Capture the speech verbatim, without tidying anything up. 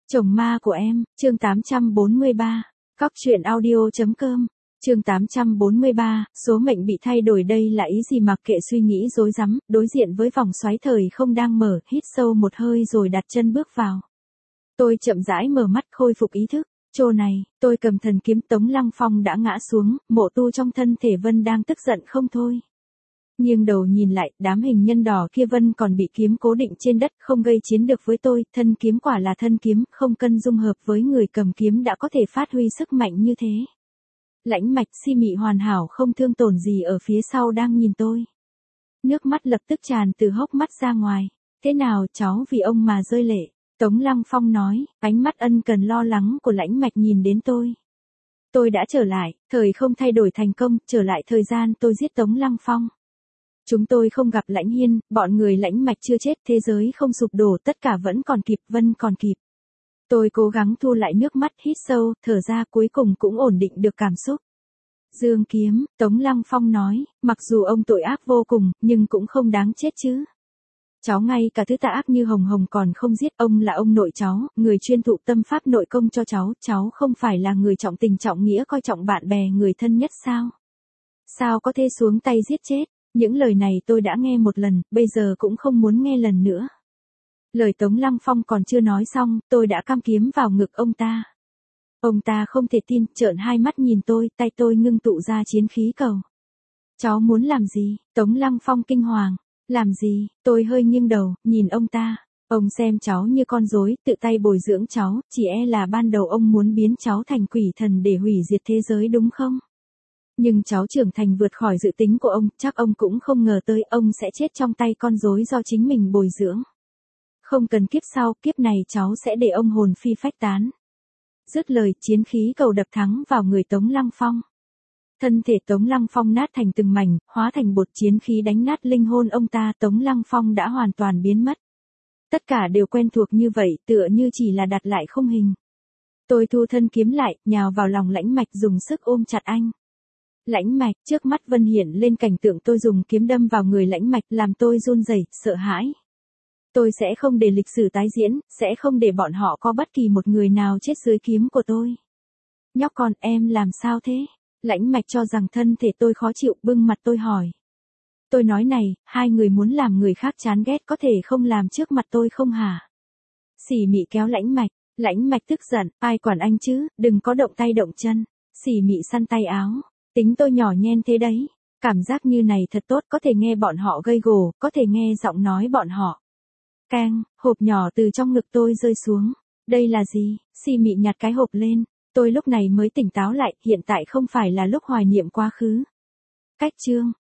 Chồng ma của em, chương tám trăm bốn mươi ba. Cóc truyện audio.com. Chương tám trăm bốn mươi ba, số mệnh bị thay đổi đây là ý gì mặc kệ suy nghĩ rối rắm, đối diện với vòng xoáy thời không đang mở, hít sâu một hơi rồi đặt chân bước vào. Tôi chậm rãi mở mắt khôi phục ý thức. Chỗ này, tôi cầm thần kiếm Tống Lăng Phong đã ngã xuống, mộ tu trong thân thể Vân đang tức giận không thôi. Nghiêng đầu nhìn lại, đám hình nhân đỏ kia Vân còn bị kiếm cố định trên đất, không gây chiến được với tôi, thân kiếm quả là thân kiếm, không cân dung hợp với người cầm kiếm đã có thể phát huy sức mạnh như thế. Lãnh mạch si mị hoàn hảo không thương tổn gì ở phía sau đang nhìn tôi. Nước mắt lập tức tràn từ hốc mắt ra ngoài. Thế nào cháu vì ông mà rơi lệ? Tống Lăng Phong nói, ánh mắt ân cần lo lắng của lãnh mạch nhìn đến tôi. Tôi đã trở lại, thời không thay đổi thành công, trở lại thời gian tôi giết Tống Lăng Phong. Chúng tôi không gặp Lãnh Hiên, bọn người lãnh mạch chưa chết, thế giới không sụp đổ, tất cả vẫn còn kịp, Vân còn kịp. Tôi cố gắng thu lại nước mắt, hít sâu, thở ra, cuối cùng cũng ổn định được cảm xúc. Dương kiếm, Tống Lăng Phong nói, mặc dù ông tội ác vô cùng, nhưng cũng không đáng chết chứ. Cháu ngay cả thứ tà ác như Hồng Hồng còn không giết, ông là ông nội cháu, người chuyên thụ tâm pháp nội công cho cháu, cháu không phải là người trọng tình trọng nghĩa coi trọng bạn bè người thân nhất sao? Sao có thể xuống tay giết chết? Những lời này tôi đã nghe một lần, bây giờ cũng không muốn nghe lần nữa. Lời Tống Lăng Phong còn chưa nói xong, tôi đã cắm kiếm vào ngực ông ta. Ông ta không thể tin, trợn hai mắt nhìn tôi, tay tôi ngưng tụ ra chiến khí cầu. Cháu muốn làm gì? Tống Lăng Phong kinh hoàng. Làm gì? Tôi hơi nghiêng đầu, nhìn ông ta. Ông xem cháu như con rối, tự tay bồi dưỡng cháu, chỉ e là ban đầu ông muốn biến cháu thành quỷ thần để hủy diệt thế giới đúng không? Nhưng cháu trưởng thành vượt khỏi dự tính của ông, chắc ông cũng không ngờ tới ông sẽ chết trong tay con rối do chính mình bồi dưỡng. Không cần kiếp sau, kiếp này cháu sẽ để ông hồn phi phách tán. Dứt lời, chiến khí cầu đập thắng vào người Tống Lăng Phong. Thân thể Tống Lăng Phong nát thành từng mảnh, hóa thành bột, chiến khí đánh nát linh hồn ông ta, Tống Lăng Phong đã hoàn toàn biến mất. Tất cả đều quen thuộc như vậy, tựa như chỉ là đặt lại không hình. Tôi thu thân kiếm lại, nhào vào lòng lãnh mạch dùng sức ôm chặt anh. Lãnh mạch, trước mắt Vân hiện lên cảnh tượng tôi dùng kiếm đâm vào người lãnh mạch làm tôi run rẩy, sợ hãi. Tôi sẽ không để lịch sử tái diễn, sẽ không để bọn họ có bất kỳ một người nào chết dưới kiếm của tôi. Nhóc con, em làm sao thế? Lãnh mạch cho rằng thân thể tôi khó chịu, bưng mặt tôi hỏi. Tôi nói này, hai người muốn làm người khác chán ghét có thể không làm trước mặt tôi không hả? Xỉ mị kéo lãnh mạch, lãnh mạch tức giận, ai quản anh chứ, đừng có động tay động chân. Xỉ mị săn tay áo, tính tôi nhỏ nhen thế đấy. Cảm giác như này thật tốt, có thể nghe bọn họ gây gổ, có thể nghe giọng nói bọn họ. Keng, hộp nhỏ từ trong ngực tôi rơi xuống. Đây là gì? Xỉ mị nhặt cái hộp lên. Tôi lúc này mới tỉnh táo lại, hiện tại không phải là lúc hoài niệm quá khứ. Cách chương,